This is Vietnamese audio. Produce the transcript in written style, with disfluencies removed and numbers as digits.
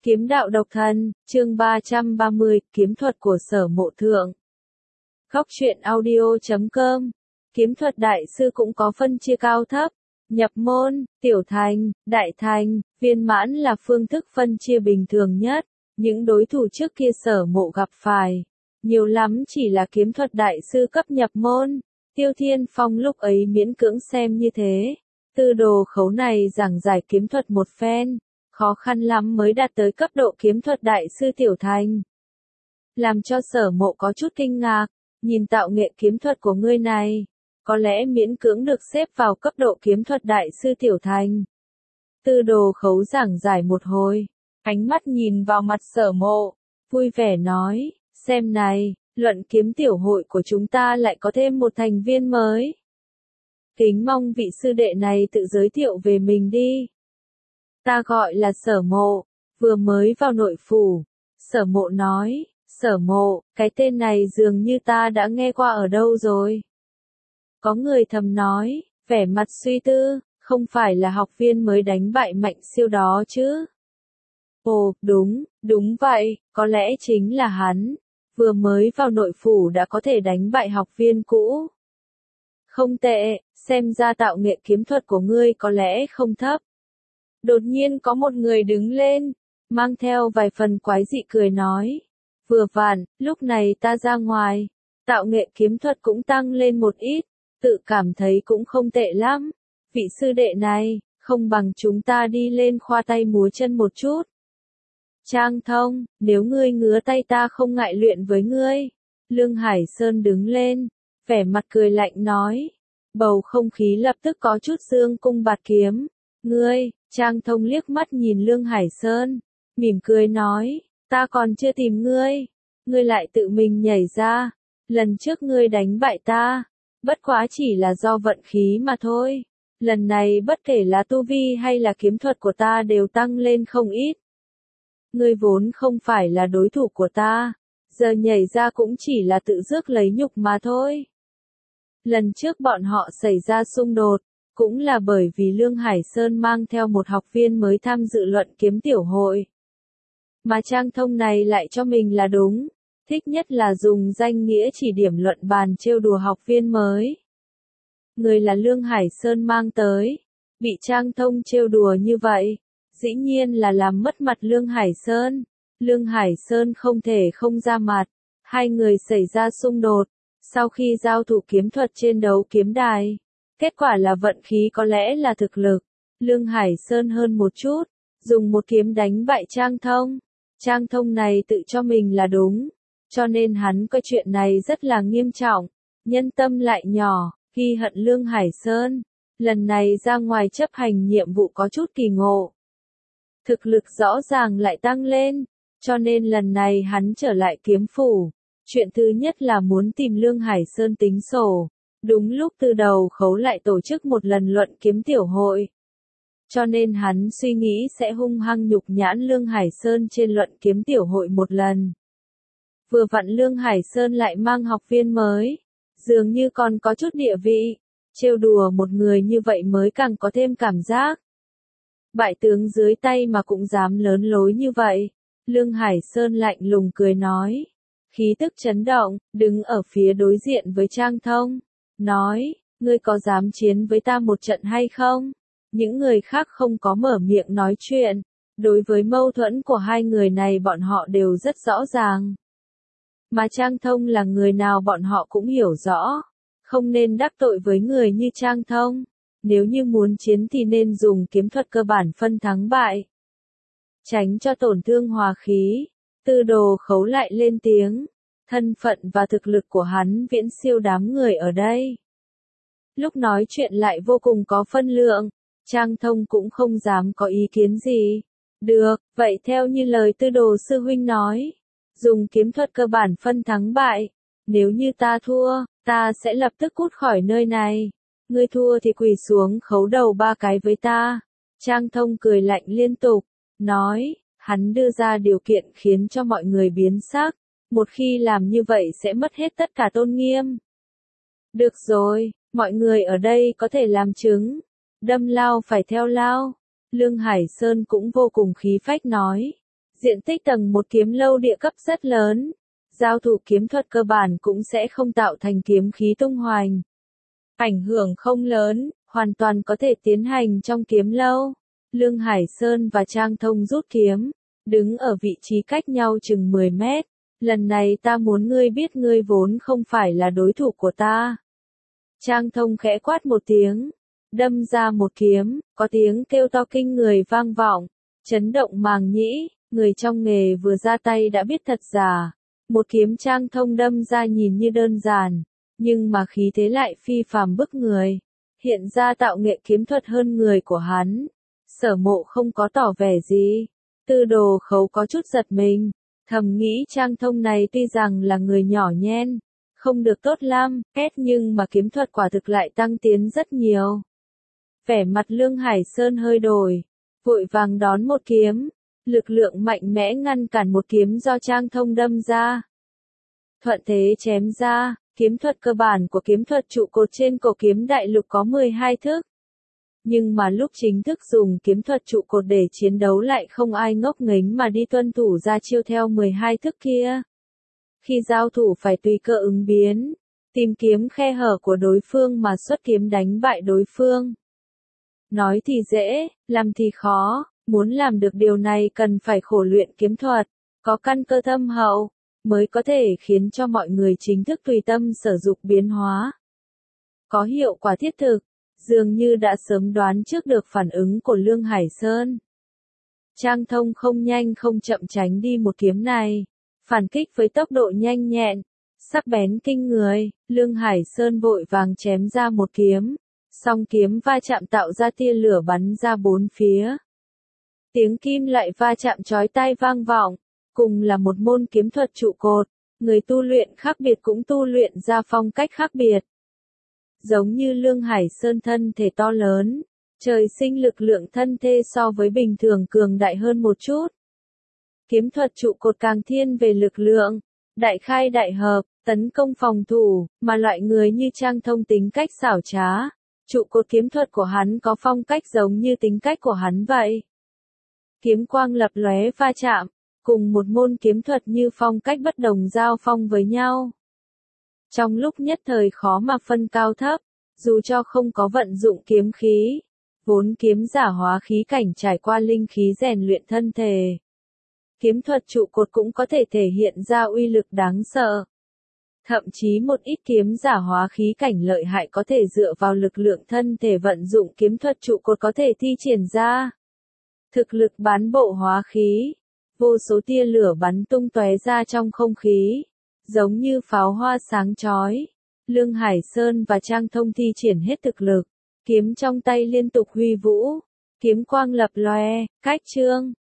Kiếm đạo độc thân, chương 330, kiếm thuật của Sở Mộ Thượng. Góc truyện audio.com. Kiếm thuật đại sư cũng có phân chia cao thấp, nhập môn, tiểu thành, đại thành, viên mãn là phương thức phân chia bình thường nhất. Những đối thủ trước kia Sở Mộ gặp phải, nhiều lắm chỉ là kiếm thuật đại sư cấp nhập môn. Tiêu Thiên Phong lúc ấy miễn cưỡng xem như thế. Tư Đồ Khấu này giảng giải kiếm thuật một phen, khó khăn lắm mới đạt tới cấp độ kiếm thuật đại sư tiểu thành. Làm cho Sở Mộ có chút kinh ngạc, nhìn tạo nghệ kiếm thuật của ngươi này, có lẽ miễn cưỡng được xếp vào cấp độ kiếm thuật đại sư tiểu thành. Tư Đồ Khấu giảng giải một hồi, ánh mắt nhìn vào mặt Sở Mộ, vui vẻ nói, xem này, luận kiếm tiểu hội của chúng ta lại có thêm một thành viên mới. Kính mong vị sư đệ này tự giới thiệu về mình đi. Ta gọi là Sở Mộ, vừa mới vào nội phủ. Sở Mộ nói, Sở Mộ, cái tên này dường như ta đã nghe qua ở đâu rồi. Có người thầm nói, vẻ mặt suy tư, không phải là học viên mới đánh bại Mạnh Siêu đó chứ. Ồ, đúng vậy, có lẽ chính là hắn. Vừa mới vào nội phủ đã có thể đánh bại học viên cũ. Không tệ, xem ra tạo nghệ kiếm thuật của ngươi có lẽ không thấp. Đột nhiên có một người đứng lên, mang theo vài phần quái dị cười nói. Vừa vặn, lúc này ta ra ngoài, tạo nghệ kiếm thuật cũng tăng lên một ít, tự cảm thấy cũng không tệ lắm. Vị sư đệ này, không bằng chúng ta đi lên khoa tay múa chân một chút. Trang Thông, nếu ngươi ngứa tay ta không ngại luyện với ngươi. Lương Hải Sơn đứng lên, vẻ mặt cười lạnh nói. Bầu không khí lập tức có chút dương cung bạt kiếm. Ngươi, Trang Thông liếc mắt nhìn Lương Hải Sơn, mỉm cười nói, ta còn chưa tìm ngươi, ngươi lại tự mình nhảy ra, lần trước ngươi đánh bại ta, bất quá chỉ là do vận khí mà thôi, lần này bất kể là tu vi hay là kiếm thuật của ta đều tăng lên không ít. Ngươi vốn không phải là đối thủ của ta, giờ nhảy ra cũng chỉ là tự rước lấy nhục mà thôi. Lần trước bọn họ xảy ra xung đột, cũng là bởi vì Lương Hải Sơn mang theo một học viên mới tham dự luận kiếm tiểu hội. Mà Trang Thông này lại cho mình là đúng, thích nhất là dùng danh nghĩa chỉ điểm luận bàn trêu đùa học viên mới. Người là Lương Hải Sơn mang tới, bị Trang Thông trêu đùa như vậy, dĩ nhiên là làm mất mặt Lương Hải Sơn. Lương Hải Sơn không thể không ra mặt, hai người xảy ra xung đột, sau khi giao thủ kiếm thuật trên đấu kiếm đài. Kết quả là vận khí có lẽ là thực lực. Lương Hải Sơn hơn một chút, dùng một kiếm đánh bại Trang Thông. Trang Thông này tự cho mình là đúng, cho nên hắn coi chuyện này rất là nghiêm trọng. Nhân tâm lại nhỏ, ghi hận Lương Hải Sơn. Lần này ra ngoài chấp hành nhiệm vụ có chút kỳ ngộ. Thực lực rõ ràng lại tăng lên, cho nên lần này hắn trở lại kiếm phủ. Chuyện thứ nhất là muốn tìm Lương Hải Sơn tính sổ. Đúng lúc Tư Đồ Khấu lại tổ chức một lần luận kiếm tiểu hội. Cho nên hắn suy nghĩ sẽ hung hăng nhục nhãn Lương Hải Sơn trên luận kiếm tiểu hội một lần. Vừa vặn Lương Hải Sơn lại mang học viên mới, dường như còn có chút địa vị, trêu đùa một người như vậy mới càng có thêm cảm giác. Bại tướng dưới tay mà cũng dám lớn lối như vậy. Lương Hải Sơn lạnh lùng cười nói, khí tức chấn động, đứng ở phía đối diện với Trang Thông. Nói, ngươi có dám chiến với ta một trận hay không? Những người khác không có mở miệng nói chuyện. Đối với mâu thuẫn của hai người này bọn họ đều rất rõ ràng. Mà Trang Thông là người nào bọn họ cũng hiểu rõ. Không nên đắc tội với người như Trang Thông. Nếu như muốn chiến thì nên dùng kiếm thuật cơ bản phân thắng bại. Tránh cho tổn thương hòa khí. Tư Đồ Khấu lại lên tiếng. Thân phận và thực lực của hắn viễn siêu đám người ở đây. Lúc nói chuyện lại vô cùng có phân lượng, Trang Thông cũng không dám có ý kiến gì. Được, vậy theo như lời Tư Đồ sư huynh nói, dùng kiếm thuật cơ bản phân thắng bại, nếu như ta thua, ta sẽ lập tức cút khỏi nơi này. Ngươi thua thì quỳ xuống khấu đầu 3 cái với ta. Trang Thông cười lạnh liên tục, nói, hắn đưa ra điều kiện khiến cho mọi người biến sắc. Một khi làm như vậy sẽ mất hết tất cả tôn nghiêm. Được rồi, mọi người ở đây có thể làm chứng. Đâm lao phải theo lao. Lương Hải Sơn cũng vô cùng khí phách nói. Diện tích tầng 1 kiếm lâu địa cấp rất lớn. Giao thủ kiếm thuật cơ bản cũng sẽ không tạo thành kiếm khí tung hoành. Ảnh hưởng không lớn, hoàn toàn có thể tiến hành trong kiếm lâu. Lương Hải Sơn và Trang Thông rút kiếm, đứng ở vị trí cách nhau chừng 10 mét. Lần này ta muốn ngươi biết ngươi vốn không phải là đối thủ của ta. Trang Thông khẽ quát một tiếng, đâm ra một kiếm, có tiếng kêu to kinh người vang vọng, chấn động màng nhĩ, người trong nghề vừa ra tay đã biết thật giả. Một kiếm Trang Thông đâm ra nhìn như đơn giản, nhưng mà khí thế lại phi phàm bức người, hiện ra tạo nghệ kiếm thuật hơn người của hắn. Sở Mộ không có tỏ vẻ gì, Tư Đồ Khấu có chút giật mình, thầm nghĩ Trang Thông này tuy rằng là người nhỏ nhen, không được tốt lắm, nhưng mà kiếm thuật quả thực lại tăng tiến rất nhiều. Vẻ mặt Lương Hải Sơn hơi đổi, vội vàng đón một kiếm, lực lượng mạnh mẽ ngăn cản một kiếm do Trang Thông đâm ra. Thuận thế chém ra, kiếm thuật cơ bản của kiếm thuật trụ cột trên cổ kiếm đại lục có 12 thức. Nhưng mà lúc chính thức dùng kiếm thuật trụ cột để chiến đấu lại không ai ngốc nghếch mà đi tuân thủ ra chiêu theo 12 thức kia. Khi giao thủ phải tùy cơ ứng biến, tìm kiếm khe hở của đối phương mà xuất kiếm đánh bại đối phương. Nói thì dễ, làm thì khó, muốn làm được điều này cần phải khổ luyện kiếm thuật, có căn cơ thâm hậu, mới có thể khiến cho mọi người chính thức tùy tâm sử dụng biến hóa. Có hiệu quả thiết thực, dường như đã sớm đoán trước được phản ứng của Lương Hải Sơn. Trang Thông không nhanh không chậm tránh đi một kiếm này, phản kích với tốc độ nhanh nhẹn, sắc bén kinh người, Lương Hải Sơn vội vàng chém ra một kiếm, song kiếm va chạm tạo ra tia lửa bắn ra bốn phía. Tiếng kim loại va chạm chói tai vang vọng, cùng là một môn kiếm thuật trụ cột, người tu luyện khác biệt cũng tu luyện ra phong cách khác biệt. Giống như Lương Hải Sơn thân thể to lớn, trời sinh lực lượng thân thể so với bình thường cường đại hơn một chút. Kiếm thuật trụ cột càng thiên về lực lượng, đại khai đại hợp, tấn công phòng thủ, mà loại người như Trang Thông tính cách xảo trá. Trụ cột kiếm thuật của hắn có phong cách giống như tính cách của hắn vậy. Kiếm quang lập lóe va chạm, cùng một môn kiếm thuật như phong cách bất đồng giao phong với nhau. Trong lúc nhất thời khó mà phân cao thấp, dù cho không có vận dụng kiếm khí, vốn kiếm giả hóa khí cảnh trải qua linh khí rèn luyện thân thể. Kiếm thuật trụ cột cũng có thể thể hiện ra uy lực đáng sợ. Thậm chí một ít kiếm giả hóa khí cảnh lợi hại có thể dựa vào lực lượng thân thể vận dụng kiếm thuật trụ cột có thể thi triển ra. Thực lực bán bộ hóa khí, vô số tia lửa bắn tung tóe ra trong không khí, giống như pháo hoa sáng chói. Lương Hải Sơn và Trang Thông thi triển hết thực lực, kiếm trong tay liên tục huy vũ, kiếm quang lập lòe, cách chương.